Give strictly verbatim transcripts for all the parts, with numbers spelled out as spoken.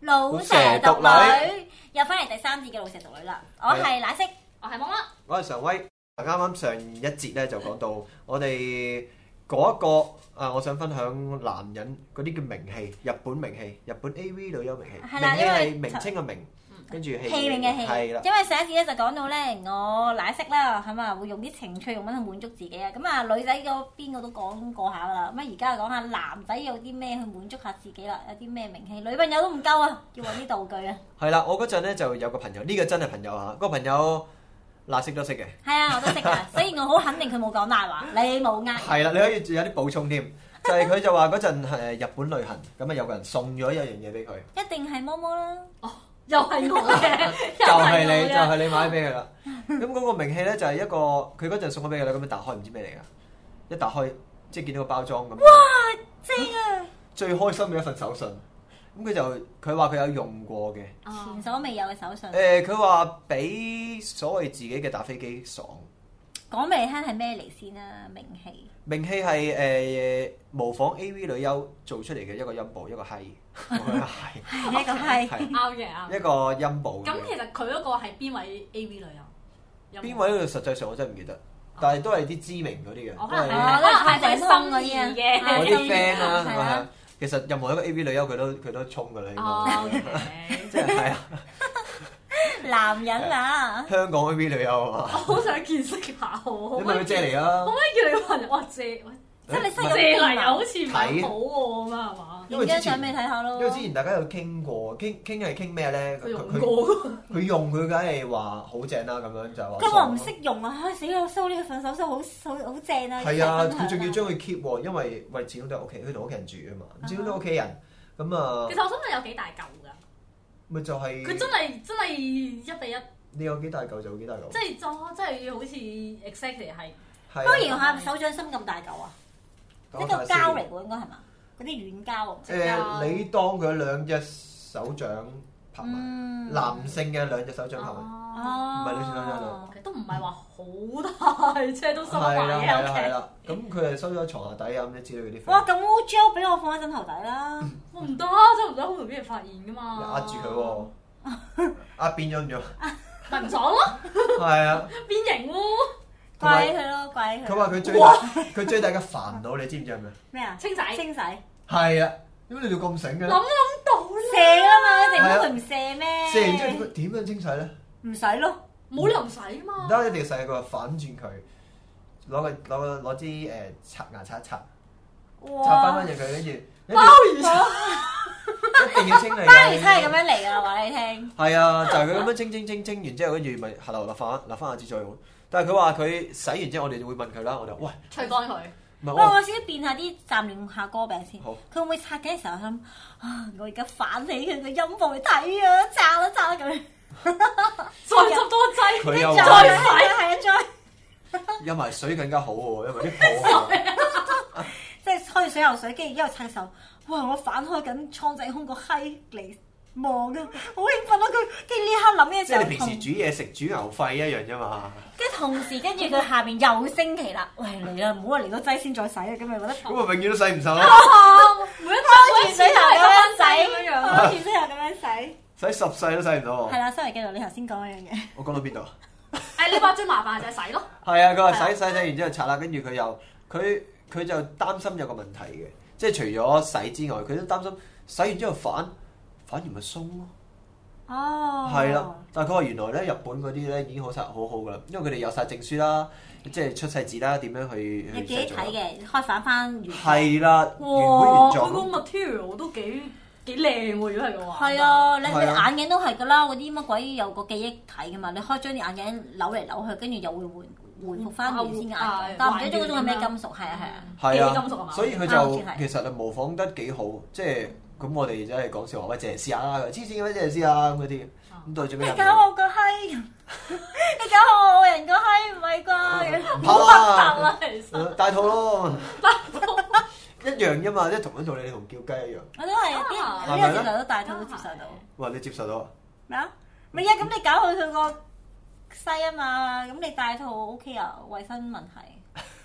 老蛇獨女又翻嚟第三節嘅老蛇獨女啦，我係奶昔， 我係芒啦， 我係常威。啱啱上一節咧就講到我哋嗰一個啊，我想分享男人嗰啲叫名氣，日本名氣，日本 A V 女優名氣，名氣係名稱嘅名，跟住氣氣名嘅氣， 係啦。 因為上一次咧就講到咧，我奶昔啦，係嘛會用啲情趣用品去滿足自己啊。咁啊女仔嗰邊我都講過下噶啦，咁啊而家就講下男仔有啲咩去滿足下自己啦，有啲咩名氣，女朋友都唔夠啊，要揾啲道具啊。 係啦，我嗰陣咧就有個朋友，呢個真係朋友嚇，嗰個朋友奶昔都識嘅。 係啊，我都識㗎，所以我好肯定佢冇講大話，你冇呃。 係啦，你可以有啲補充添，就係佢就話嗰陣係日本旅行，咁啊有個人送咗一樣嘢俾佢， 一定係摸摸啦。 哦，又係我嘅， 就係你，就係你買俾佢啦。咁嗰個名氣咧就係一個，佢嗰陣送咗俾佢啦，咁樣打開唔知咩嚟㗎，一打開即係見到個包裝咁。 哇，正啊！ 最開心嘅一份手信，咁佢就佢話佢有用過嘅， 前所未有嘅手信。 誒佢話比所謂自己嘅打飛機爽。 講俾你聽係咩嚟先啊？名氣。 名氣係誒模仿 A V 女優做出嚟嘅一個陰部，一個閪，一個閪， 一個閪， 啱嘅啱。 一個陰部。 咁其實佢嗰個係邊位 A V 女優？ 邊位咧？實際上我真係唔記得，但係都係啲知名嗰啲嘅， 可能係可能係鄭心嗰啲啊嘅我啲 friend 啦， 係啊。 其實任何一個 A V 女優佢都佢都衝㗎啦，應該哦， 即係係啊。 男人啊！ 香港 A V 女優啊嘛， 我好想見識下喎。 你咪佢借嚟啊！ 可唔可以叫你朋友？哇借， 即係你識咗借嚟又邊啊？ 好似唔係好喎，咁啊係嘛？ 影張相俾你睇下咯。 因為之前大家有傾過，傾傾係傾咩咧？ 佢用佢過， 佢用佢梗係話好正啦，咁樣就話。 佢話唔識用啊！唉死啦！收呢個份手信好好好正啊！ 係啊， 一齊分享佢仲要將佢 keep 喎，因為喂始終都係屋企，佢同屋企人住啊嘛，始終都係屋企人咁啊其。實我想問有幾大嚿㗎？ 咪就係佢真係真係一比一， 你有幾大嚿就有幾大嚿。 即係就真係好似 exactly 係。 係啊不如形容下手掌心咁大嚿啊！一個膠嚟喎，應該係嘛？嗰啲軟膠啊。 誒，你當佢兩隻手掌拍埋， 嗯。 男性嘅兩隻手掌拍埋。 哦。 唔係女士兩隻兩其實都唔係話好大，即係都收埋係啦係啦嘅屋企。 係啦，咁佢係收咗喺床下底啊咁之類嗰啲。 哇！咁污糟，俾我放喺枕頭底啦。 我唔得，真係唔得，好容易俾人發現㗎嘛。 壓住佢喎，壓變咗唔咗？ 咪唔爽咯， 係啊， 變形咯。 同埋怪佢咯，怪佢。 佢話佢最大佢最大嘅煩惱，你知唔知係咩？ 咩啊？ 清洗清洗。 係啊，點解你哋咁醒嘅咧？ 諗都諗到射啦嘛，一定冇佢唔射咩？ 射完之後點點樣清洗咧？ 唔使咯。 冇理由唔使啊嘛。 唔得，一定要洗佢，反轉佢，攞個攞個攞支誒刷牙刷一刷，刷翻翻入佢，跟住鮑魚刷一定要清理。 鮑魚叉係咁樣嚟㗎，話你聽。 係啊，就係佢咁樣清清清清完之後，跟住咪下流立翻立翻下支再用。但係佢話佢洗完之後，我哋就會問佢啦。我哋話喂， 吹乾佢。 唔係不過我先變下啲暫亂下歌餅先。 好佢會唔會擦緊嘅時候諗啊？我而家反起佢個陰部去睇啊！擦啦擦啦咁樣。 再執多劑， 佢又再話係啊係啊再。 飲埋水更加好喎，因為啲泡啊。 即係開住水喉水，跟住一路擦嘅時候，哇！我反開緊蒼井空個閪嚟望啊，好興奮啊！佢跟住呢刻諗嘅時候， 即係你平時煮嘢食煮牛肺一樣啫嘛。 跟住同時跟住佢下邊又升旗啦，喂嚟啦，唔好話嚟到劑先再洗啊！咁咪覺得咁啊，永遠都洗唔晒咯。 每一開住水喉咁樣洗， 咁樣。 開住水喉咁樣洗。 洗十世都洗唔到。 係啦，收嚟繼續你頭先講嗰樣嘢。 我講到邊度啊？ 誒，你話最麻煩就係洗咯。 係啊，佢話洗洗洗完之後擦啦，跟住佢又佢佢就擔心有個問題嘅，即係除咗洗之外，佢都擔心洗完之後反反而咪鬆咯。 哦。 係啦，但係佢話原來咧日本嗰啲咧已經好晒好好噶啦，因為佢哋有晒證書啦，即係出世紙啦，點樣去你自己去製造睇嘅，開反翻原。 係啦，原本哇！ 原佢個狀。 material 都幾幾靚喎，如果係嘅話。 係啊，你你係啊眼鏡都係㗎啦，嗰啲乜鬼有個記憶體㗎嘛，你開將啲眼鏡扭嚟扭去，跟住又會回回復翻原先嘅眼啊鏡，但唔記得咗嗰種係咩金屬，係啊係啊。 係幾金屬係啊嘛， 所以佢就啊好似係其實係模仿得幾好，即係咁我哋真係講笑話，喂，借嚟試下啦，黐線嘅咩借嚟試下咁嗰啲，咁到最尾你又搞我個閪，你搞我人個閪唔係啩？ 唔怕啦， 啦，其實。 戴套咯，一樣啫嘛，即係同樣道理，你同叫雞一樣。 我都係啲啊人呢個接受到戴套都接受到。 哇！你接受到啊？ 咩啊？唔係啊，咁你搞佢佢個西啊嘛，咁你戴套 O K 啊，衞生問題。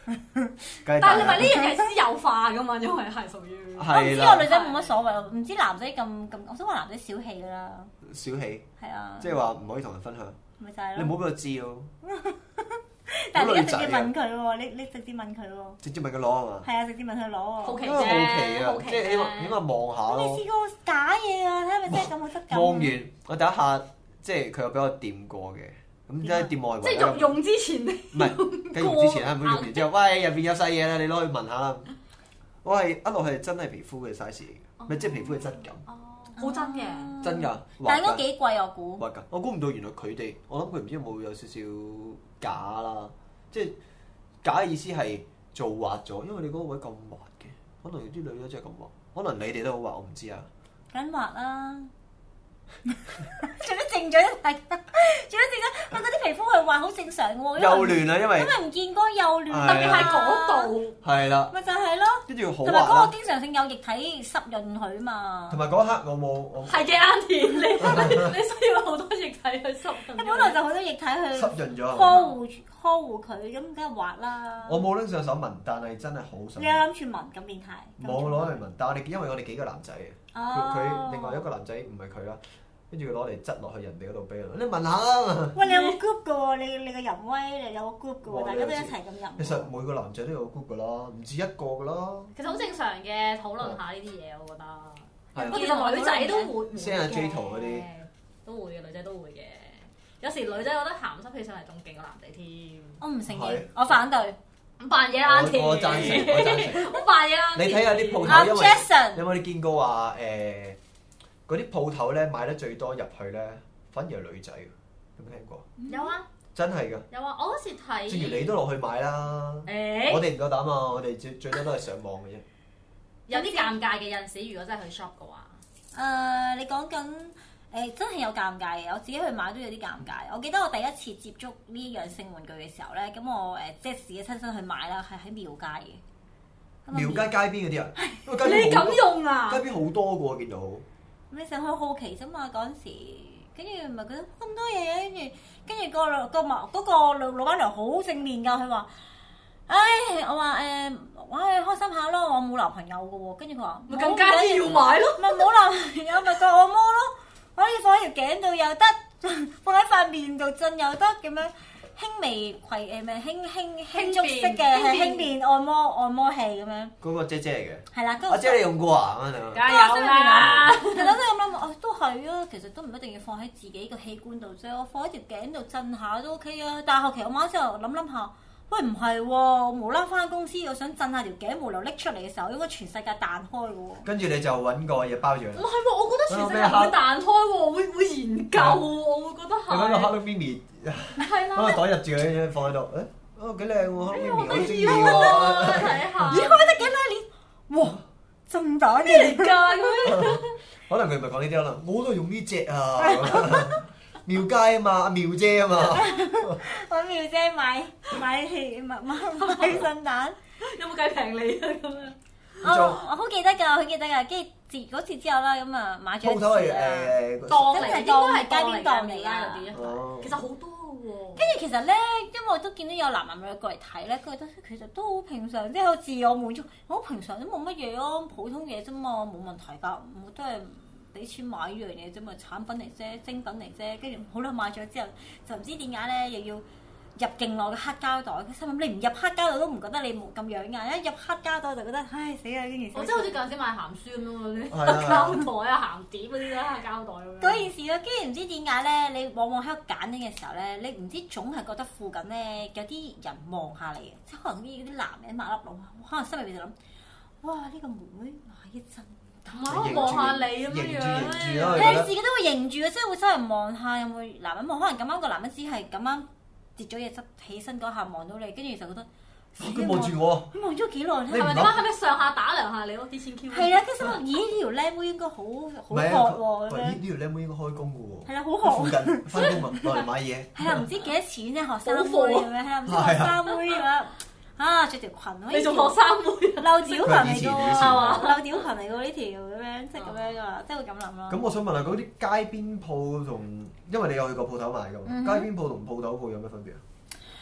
但但係你咪呢樣嘢私有化噶嘛，因為係屬於。 我唔知係啦我女仔冇乜所謂，唔知男仔咁咁，我想話男仔小氣㗎啦。 小氣， 係啊， 即係話唔可以同人分享， 咪就係咯。 你唔好俾我知咯。 但係你一直接問佢喎，你你直接問佢喎。 直接問佢攞係嘛？ 係啊，直接問佢攞喎。 好奇因為好奇啊好，奇即係起碼起碼望下咯。 你試過假嘢啊？睇下咪真係咁嘅質感。 望完我第一下，即係佢有俾我掂過嘅，咁即係掂我係即係用用之前， 唔係，跟住用之前啦，唔好用完之後，喂入邊有細嘢啦，你攞去聞下啦。我係一路係真係皮膚嘅 size 嚟嘅，咪即係皮膚嘅質感， 哦，好真嘅。 真㗎。 但係應該畫㗎幾貴我估。 畫㗎，我估唔到原來佢哋，我諗佢唔知有冇有少少假啦，即係假嘅意思係做滑咗，因為你嗰個位咁滑嘅，可能有啲女仔真係咁滑，可能你哋都好滑，我唔知啊。 緊滑啦。做乜靜咗一大家？做乜靜咗？我嗰啲皮膚係滑好正常嘅喎。 幼嫩啊，因為因為唔見光幼嫩， 係啊特別係嗰度， 係啦， 咪就係咯。 跟住好同埋嗰個滑啦， 經常性有液體濕潤佢嘛同。埋嗰一刻我冇我係嘅，Auntie，你你你需要好多液體去濕潤。 你本來就好多液體去濕潤咗。 呵護呵護佢，咁梗係滑啦。 我冇拎上手聞，但係真係好想你有諗住聞咁變態？ 冇攞嚟聞，但係我哋因為我哋幾個男仔嘅，佢佢哦另外一個男仔唔係佢啦，跟住佢攞嚟擠落去人哋嗰度俾我，你聞下啦。 喂，你有個 group 嘅喎，你你個淫威，你有個 group 嘅喎， 哇大家都一齊咁淫。 其實每個男仔都有 group 噶啦，唔止一個噶啦。 其實好正常嘅，討論下呢啲嘢，我覺得。 係不過其實女仔都會會 send 下嘅 J 圖嗰啲都會嘅，女仔都會嘅。有時女仔覺得鹹濕起上嚟仲勁過男仔添。 我唔承認係， 我反對。 咁扮嘢啦，Auntie。 我我贊成，我贊成。 我扮嘢啦。 你睇下啲鋪阿頭，因為 Jason 有冇你見過話誒嗰啲鋪頭咧買得最多入去咧，反而係女仔嘅，有冇聽過？ 有啊真係㗎， 有啊，我嗰時睇。 正如你都落去買啦。 誒。 我哋唔夠膽啊！我哋最最多都係上網嘅啫。 有啲尷尬嘅，有陣時如果真係去 shop 嘅話。 誒，你講緊誒真係有尷尬嘅，我自己去買都有啲尷尬。我記得我第一次接觸呢樣性玩具嘅時候咧，咁我誒即係自己親身去買啦，係喺廟街嘅。 廟街街邊嗰啲啊，因為街你咁邊好多用啊？ 街邊好多嘅喎，見到。 你成日去好奇啫嘛嗰陣時，跟住咪覺得咁多嘢，跟住跟住個老個麥嗰個老老闆娘好正面㗎，佢話：，唉，我話誒，唉開心下咯，我冇男朋友嘅喎，跟住佢話咪更加之要買咯。 咪冇男朋友咪個按摩咯，可以放喺條頸度又得，放喺塊面度震又得咁樣，輕微攜誒咩輕輕輕觸式嘅係輕便按摩按摩器咁樣， 嗰個姐姐係啦，跟嚟嘅，阿住姐你用過啊？咁樣加油啦！ 其實我真係咁諗，哦都係啊，其實都唔一定要放喺自己個器官度啫，我放喺條頸度震下都 OK 啊。但係後期我媽之後諗諗下，喂唔係喎，我無啦翻公司，我想震下條頸，無聊拎出嚟嘅時候，應該全世界彈開嘅喎。 跟住你就揾個嘢包住佢唔係喎，我覺得全世界唔會彈開喎，會會研究喎，我會覺得你揾個係。 Hello Mimi， 係啦。 揾個袋入住佢，放喺度，誒，哦幾靚喎，Hello 哎 Mimi， 呀我我都中意要喎。 啊！睇下。 咦，開得幾多年？哇，咁打咩嚟嘅！ 㗎咁樣？ 可能佢唔係講呢啲可能，我都係用呢只啊。廟街啊嘛，阿廟姐啊嘛。 我廟姐買買氣買買買聖誕。 有冇計平你啊？咁樣。 我我好記得㗎，好記得㗎。跟住自嗰次之後啦，咁啊買咗一鋪頭係次啊。 誒檔嚟， 真係應該係街邊檔嚟㗎嗰啲哦其實好多喎。 跟住其實咧，因為我都見到有男男女女過嚟睇咧，佢覺得其實都好平常，即係好自我滿足，好平常都冇乜嘢咯，普通嘢啫嘛，冇問題㗎，我都係俾錢買呢樣嘢啫嘛，產品嚟啫，精品嚟啫，跟住好啦買咗之後，就唔知點解咧又要入勁耐嘅黑膠袋，佢心諗你唔入黑膠袋都唔覺得你冇咁樣㗎，一入黑膠袋就覺得唉死啦！跟住我真係好似嗰陣時買鹹書咁咯，嗰啲係啊膠袋啊、鹹碟嗰啲啦、膠袋咁樣。 嗰件事咯，跟住唔知點解咧，你往往喺度揀緊嘅時候咧，你唔知總係覺得附近咧有啲人望下你嘅，即係可能啲啲男人麻甩佬，可能心入邊就諗：哇呢、呢個妹妹買一陣。 唔係望下你咁樣樣認住認住咯你自己都會認住嘅，即係會周圍望下有冇男人望，可能咁啱個男人只係咁啱跌咗嘢執起身嗰下望到你，跟住就覺得佢望住我， 佢望咗幾耐你咧？ 係咪點啊？係咪上下打量下你咯？啲千 Q。 係啦，跟住心諗咦呢條靚妹應該好好唔係啊學喎咁喂呢樣， 呢條靚妹應該開工嘅喎。 係啦，好附學。 近翻工啊，落嚟買嘢。 係啦，唔知幾多錢啫，學生妹咁樣，係啦，唔知學生妹咁樣，啊着條裙， 你仲學生妹？ 漏屌裙嚟㗎喎， 佢以前以前係嘛？漏屌裙嚟㗎喎呢條咁樣，即係咁樣㗎嘛，即係會咁諗咯。 咁我想問下嗰啲街邊鋪同，因為你有去過鋪頭買㗎嘛？ 嗯哼街邊鋪同鋪頭鋪有咩分別啊？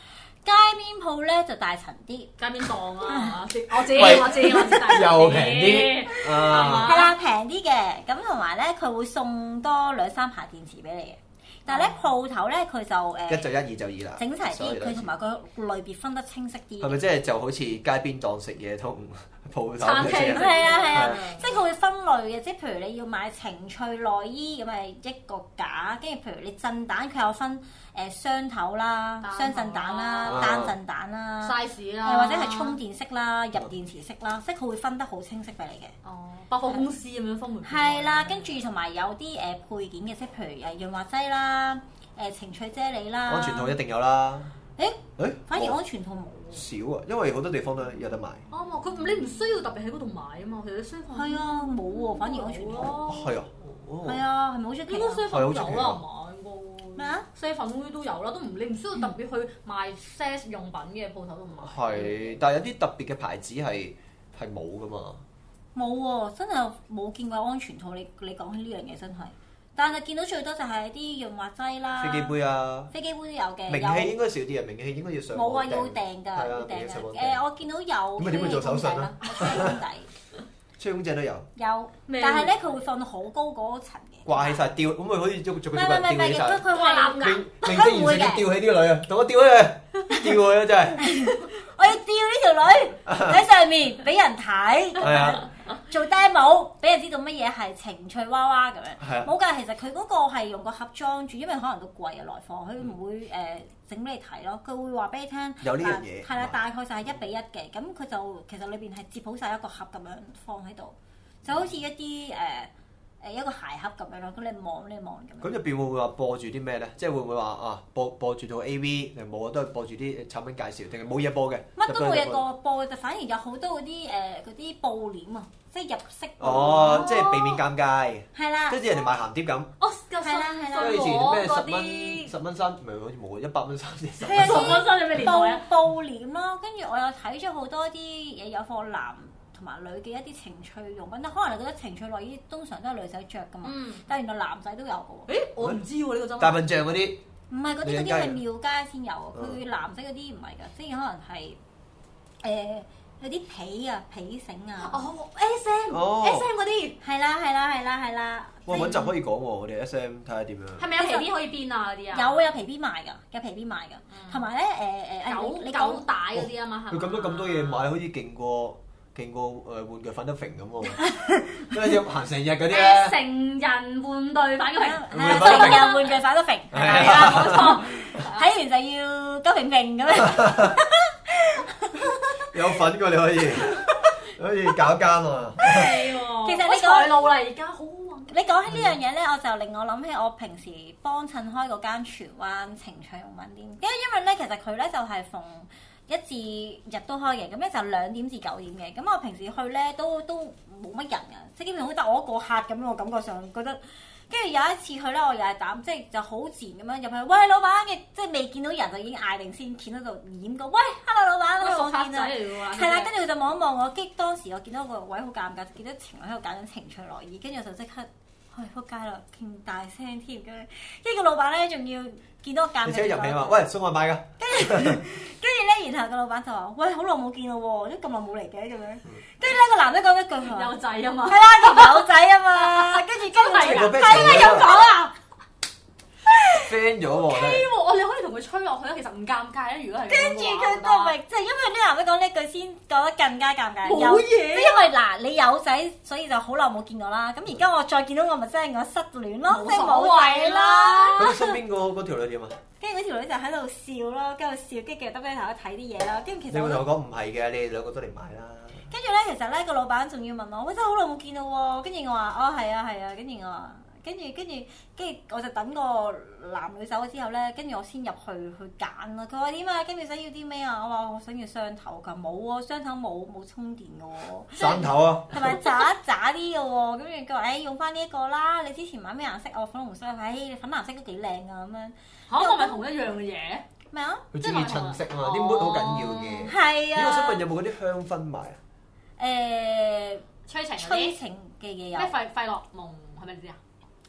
街邊鋪咧就大層啲， 街邊檔啊，我知我知喂我知我知，大又平啲啊！ 係啦平啲嘅，咁同埋咧佢會送多兩三排電池俾你嘅。但係咧鋪頭咧佢就誒一就一，二就二啦， 整齊啲， 所以都佢同埋個類別分得清晰啲。 係咪即係就好似街邊檔食嘢同鋪頭餐廳嘅係啊係啊係啊， 即係佢會分類嘅，即係譬如你要買情趣內衣咁咪一個架，跟住譬如你震蛋佢有分誒雙頭啦、雙震蛋啦、 啊單震蛋啦， size 啦， 誒或者係充電式啦、入電池式啦，即係佢會分得好清晰俾你嘅。 哦，百貨公司咁樣分門別類係啦，跟住同埋有啲誒配件嘅，即係譬如誒潤滑劑啦、誒情趣啫喱啦。 安全套一定有啦。 誒誒， 反而安全套冇喎。 少啊，因為好多地方都有得買。 啱啊！佢你唔需要特別喺嗰度買啊嘛，其實商販係啊，冇喎，反而安全套。 咯， 係啊， 係啊，係咪好出奇應該啊？ 商販有啦，係嘛？應該咩啊？ 西粉都有啦，都唔你唔需要特別去賣 sex 用品嘅鋪頭都唔賣。 係，但係有啲特別嘅牌子係係冇噶嘛。 冇喎，真係冇見過安全套。你你講起呢樣嘢真係，但係見到最多就係啲潤滑劑啦。 飛機杯啊， 飛機杯都有嘅。 名氣應該少啲啊，名氣應該要上網冇啊， 訂要訂㗎， 係啊要訂要上網㗎。 訂誒，我見到有咁咪點會做手信啊吹公底， 吹公仔都有， 有， 咩但係咧佢會放到好高嗰層嘅。 掛起晒吊，咁咪可以做做唔個吊起係唔係唔係， 晒佢。佢掛係藍牙明明星完成要吊起呢個女啊，同我吊起佢，吊佢啊真係。 我要吊呢條女喺上面俾人睇， 係啊， 做 demo 俾人知道乜嘢係情趣娃娃咁樣。 係啊， 冇㗎，其實佢嗰個係用個盒裝住，因為可能都貴啊來貨，佢唔會誒整俾你睇咯。佢會話俾你聽， 有呢樣嘢係啦，大概就係一比一嘅。咁佢就其實裏邊係接好晒一個盒咁樣放喺度，就好似一啲誒誒一個鞋盒咁樣咯。咁你望你望咁樣。 咁入邊會唔會話播住啲咩咧？即係會唔會話啊播播住套 A V 定冇啊？都係播住啲產品介紹，定係冇嘢播嘅？ 乜都冇一個播嘅，就反而有好多嗰啲誒嗰啲布簾啊，即係入式布簾。 哦，即係避免尷尬， 係啦即係。似人哋賣鹹碟咁。 哦，夠係啦係啦即係以前咩十嗰蚊啲十蚊衫，唔係好似冇一百蚊衫先十係啊蚊衫。 十蚊衫有咩年代啊？ 布布簾咯，跟住我又睇咗好多啲嘢，有貨男同埋女嘅一啲情趣用品，但可能你覺得情趣內衣通常都係女仔着噶嘛， 嗯， 但係原來男仔都有嘅喎。 誒，我唔知喎呢個真係。 大笨象嗰啲， 唔係嗰啲嗰啲女人街係廟街先有啊， 嗯佢男仔嗰啲唔係㗎，即係可能係誒有啲皮啊皮繩啊， 哦，S M， 哦 S M 嗰啲係啦係啦係啦係啦。 哇揾集可以講喎，我哋 S M 睇下點樣。 係咪有皮邊可以邊啊嗰啲啊？ 有有皮邊賣㗎，有皮邊賣㗎，同埋咧誒誒誒狗你你講狗帶嗰啲啊嘛，係佢咁多咁多嘢買，好似勁過勁過誒玩具反得揈咁喎，即係要行成日嗰啲誒咧。 成人玩具反嘅係啊成人玩具反得揈，係啊冇錯，睇完就要鳩平平咁樣。 有份㗎你可以，可以搞一間喎。 係喎。 其實你我講財路啦，而家好好玩。 你講起呢樣嘢咧，我就令我諗起我平時幫襯開嗰間荃灣情趣用品店，因為因為咧其實佢咧就係逢一至日都開嘅，咁咧就兩點至九點嘅。咁我平時去咧都都冇乜人嘅，即係基本上好得我一個客咁樣，我感覺上覺得。跟住有一次去咧，我又係膽，即係就好自然咁樣入去，喂老闆嘅，即係未見到人就已經嗌定先，見到度掩個，喂 hello 老闆， 我我見啊熟客仔。嚟㗎喎。 係啦，跟住佢就望一望我，跟住當時我見到個位好尷尬，見到情侶喺度揀緊情趣內衣，跟住我就即刻，唉仆街啦，勁大聲添，跟住跟住個老闆咧仲要見到我尷尬， 你即刻入嚟話，喂送外賣㗎。 跟住咧，然後個老闆就話，喂好耐冇見咯喎，都咁耐冇嚟嘅咁樣，跟住咧個男仔講一句佢話， 有仔啊嘛係。啦，有仔啊嘛，跟住跟住係啊係咪咁講啊？ friend 咗喎，真係。 喎，我哋可以同佢吹落去啊，其實唔尷尬啊。如果係跟住佢都明，即係因為呢男仔講呢句先講得更加尷尬。 冇有嘢即係因為嗱，你有仔，所以就好耐冇見我啦。咁而家我再見到我，咪真係我失戀咯， 冇所即係冇謂仔啦。 啦。 咁你身邊嗰嗰條女點啊？ 跟住嗰條女就喺度笑咯，跟住笑，跟住繼續耷低頭睇啲嘢啦。跟住其你會同我實我都講唔係嘅，你哋兩個都嚟買啦。 跟住咧，其實咧個老闆仲要問我，喂真係好耐冇見到喎。跟住我話哦係啊係啊，跟住我話。跟住跟住跟住我就等個男女走咗之後咧，跟住我先入去去揀啦。佢話點啊？跟住想要啲咩啊？我話我想要雙頭㗎，冇喎，雙頭冇冇充電㗎喎。 山頭啊！ 係咪渣渣啲嘅喎？跟住佢話誒用翻呢一個啦。你之前買咩顏色？我粉紅色，誒粉藍色都幾靚啊咁樣。 嚇，係咪同一樣嘅嘢？ 咩啊？ 佢中意襯色啊嘛，啲 mood 好緊要嘅。 係咦，我想問啊。 有冇嗰啲香薰賣啊？ 誒催情嗰啲催情嘅嘢有。 咩費費洛蒙係咪你知啊？ 誒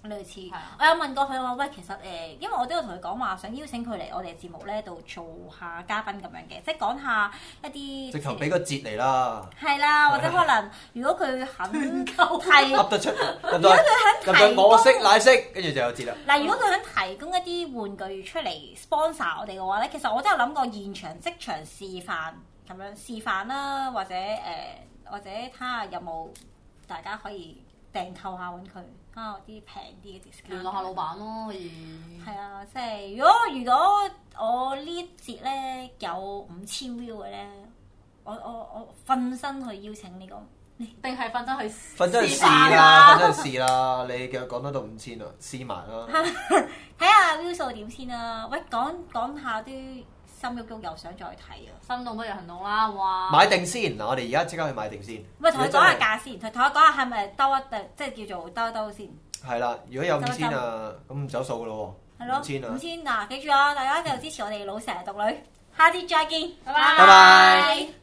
類似係啊， 我有問過佢話：喂，其實誒、呃，因為我都有同佢講話，想邀請佢嚟我哋節目咧度做下嘉賓咁樣嘅，即係講下一啲直頭俾個節嚟啦， 係啦，或者可能如果佢肯提， 噏得出， 如果佢肯提供我識奶識，跟住就有節啦。 嗱，如果佢肯提供一啲玩具出嚟 sponsor 我哋嘅話咧，其實我都有諗過現場即場示範咁樣示範啦，或者誒、呃、或者睇下有冇大家可以訂購下揾佢，睇下有啲平啲嘅 discount。 聯絡下老闆咯，可以。 係啊，即係如果如果我呢一節咧有五千 view 嘅咧，我我我瞓身去邀請呢、這個。 定係瞓真去瞓真去試啦，瞓真去試啦！你嘅講得到五千啊，試埋啦。 睇下 view 數點先啦。喂，講講下啲心喐喐，又想再睇啊！ 心動不如行動啦，哇！ 買定先嗱，我哋而家即刻去買定先。 喂，同佢講下價先，同佢講下係咪兜一即係叫做兜一兜先。 係啦，如果有五千啊，咁唔走數噶咯喎。 係咯， 五千啊！ 五千嗱，記住啊，大家繼續支持我哋老蛇獨女，下次再見，拜拜拜。